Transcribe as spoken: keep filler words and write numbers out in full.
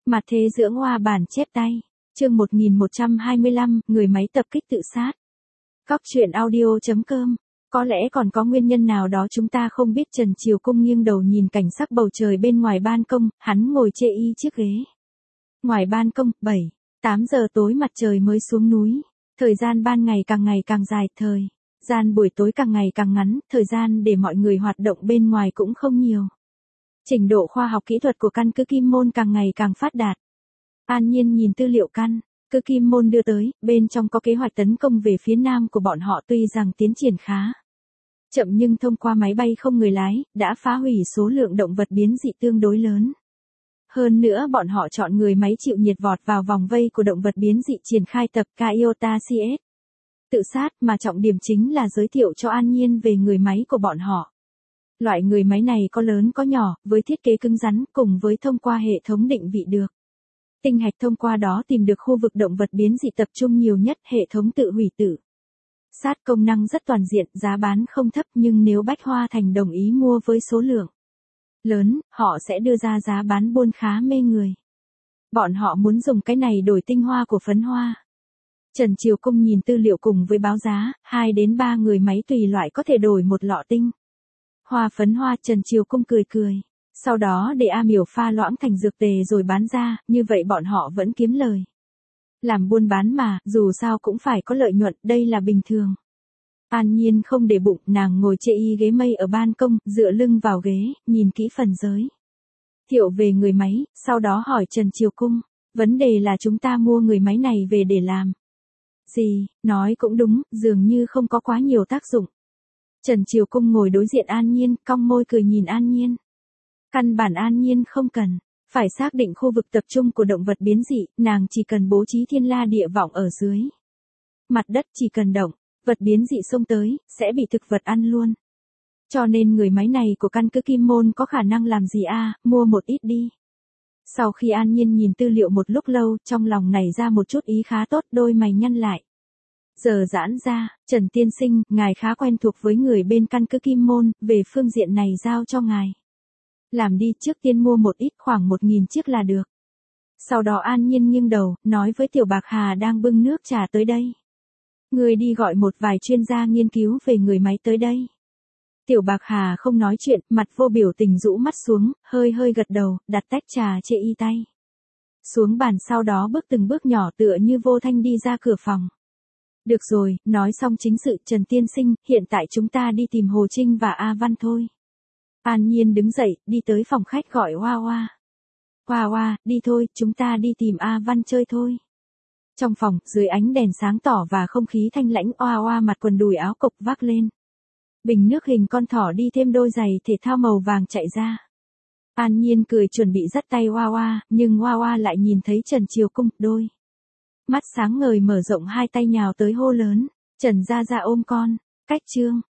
Mặt thế dưỡng hoa bản chép tay. Chương một nghìn một trăm hai mươi lăm, người máy tập kích tự sát. Cóc truyện audio chấm com. Có lẽ còn có nguyên nhân nào đó chúng ta không biết. Trần Triều Cung nghiêng đầu nhìn cảnh sắc bầu trời bên ngoài ban công, hắn ngồi chê y chiếc ghế. Ngoài ban công, bảy, tám giờ tối mặt trời mới xuống núi. Thời gian ban ngày càng ngày càng dài, thời gian buổi tối càng ngày càng ngắn, thời gian để mọi người hoạt động bên ngoài cũng không nhiều. Trình độ khoa học kỹ thuật của căn cứ Kim Môn càng ngày càng phát đạt. An Nhiên nhìn tư liệu căn cứ Kim Môn đưa tới, bên trong có kế hoạch tấn công về phía nam của bọn họ, tuy rằng tiến triển khá chậm nhưng thông qua máy bay không người lái, đã phá hủy số lượng động vật biến dị tương đối lớn. Hơn nữa bọn họ chọn người máy chịu nhiệt vọt vào vòng vây của động vật biến dị, triển khai tập Kaiota xê ét. Tự sát, mà trọng điểm chính là giới thiệu cho An Nhiên về người máy của bọn họ. Loại người máy này có lớn có nhỏ, với thiết kế cứng rắn, cùng với thông qua hệ thống định vị được tinh hạch, thông qua đó tìm được khu vực động vật biến dị tập trung nhiều nhất, hệ thống tự hủy tự sát công năng rất toàn diện, giá bán không thấp, nhưng nếu Bách Hoa Thành đồng ý mua với số lượng lớn, họ sẽ đưa ra giá bán buôn khá mê người. Bọn họ muốn dùng cái này đổi tinh hoa của phấn hoa. Trần Triều Cung nhìn tư liệu cùng với báo giá, hai đến ba người máy tùy loại có thể đổi một lọ tinh hoa phấn hoa. Trần Triều Cung cười cười. Sau đó để A Miểu pha loãng thành dược tề rồi bán ra, như vậy bọn họ vẫn kiếm lời. Làm buôn bán mà, dù sao cũng phải có lợi nhuận, đây là bình thường. An Nhiên không để bụng, nàng ngồi chê y ghế mây ở ban công, dựa lưng vào ghế, nhìn kỹ phần giới thiệu về người máy, sau đó hỏi Trần Triều Cung, vấn đề là chúng ta mua người máy này về để làm gì? Nói cũng đúng, dường như không có quá nhiều tác dụng. Trần Triều Cung ngồi đối diện An Nhiên, cong môi cười nhìn An Nhiên. Căn bản An Nhiên không cần phải xác định khu vực tập trung của động vật biến dị, nàng chỉ cần bố trí thiên la địa võng ở dưới mặt đất, chỉ cần động vật biến dị xông tới, sẽ bị thực vật ăn luôn. Cho nên người máy này của căn cứ Kim Môn có khả năng làm gì a, à, mua một ít đi. Sau khi An Nhiên nhìn tư liệu một lúc lâu, trong lòng nảy ra một chút ý khá tốt, đôi mày nhăn lại. Giờ giãn ra, Trần Tiên Sinh, ngài khá quen thuộc với người bên căn cứ Kim Môn, về phương diện này giao cho ngài làm đi, trước tiên mua một ít, khoảng một nghìn chiếc là được. Sau đó An Nhiên nghiêng đầu, nói với Tiểu Bạc Hà đang bưng nước trà tới đây. Người đi gọi một vài chuyên gia nghiên cứu về người máy tới đây. Tiểu Bạc Hà không nói chuyện, mặt vô biểu tình rũ mắt xuống, hơi hơi gật đầu, đặt tách trà chê y tay xuống bàn, sau đó bước từng bước nhỏ tựa như vô thanh đi ra cửa phòng. Được rồi, nói xong chính sự. Trần Tiên Sinh, hiện tại chúng ta đi tìm Hồ Trinh và A Văn thôi. An Nhiên đứng dậy, đi tới phòng khách gọi Hoa Hoa. Hoa Hoa, đi thôi, chúng ta đi tìm A Văn chơi thôi. Trong phòng, dưới ánh đèn sáng tỏ và không khí thanh lãnh, Hoa Hoa mặc quần đùi áo cộc vác lên bình nước hình con thỏ, đi thêm đôi giày thể thao màu vàng chạy ra. An Nhiên cười chuẩn bị dắt tay Hoa Hoa, nhưng Hoa Hoa lại nhìn thấy Trần Triều Cung, đôi mắt sáng ngời mở rộng hai tay nhào tới hô lớn, Trần gia gia ôm con. Cách chương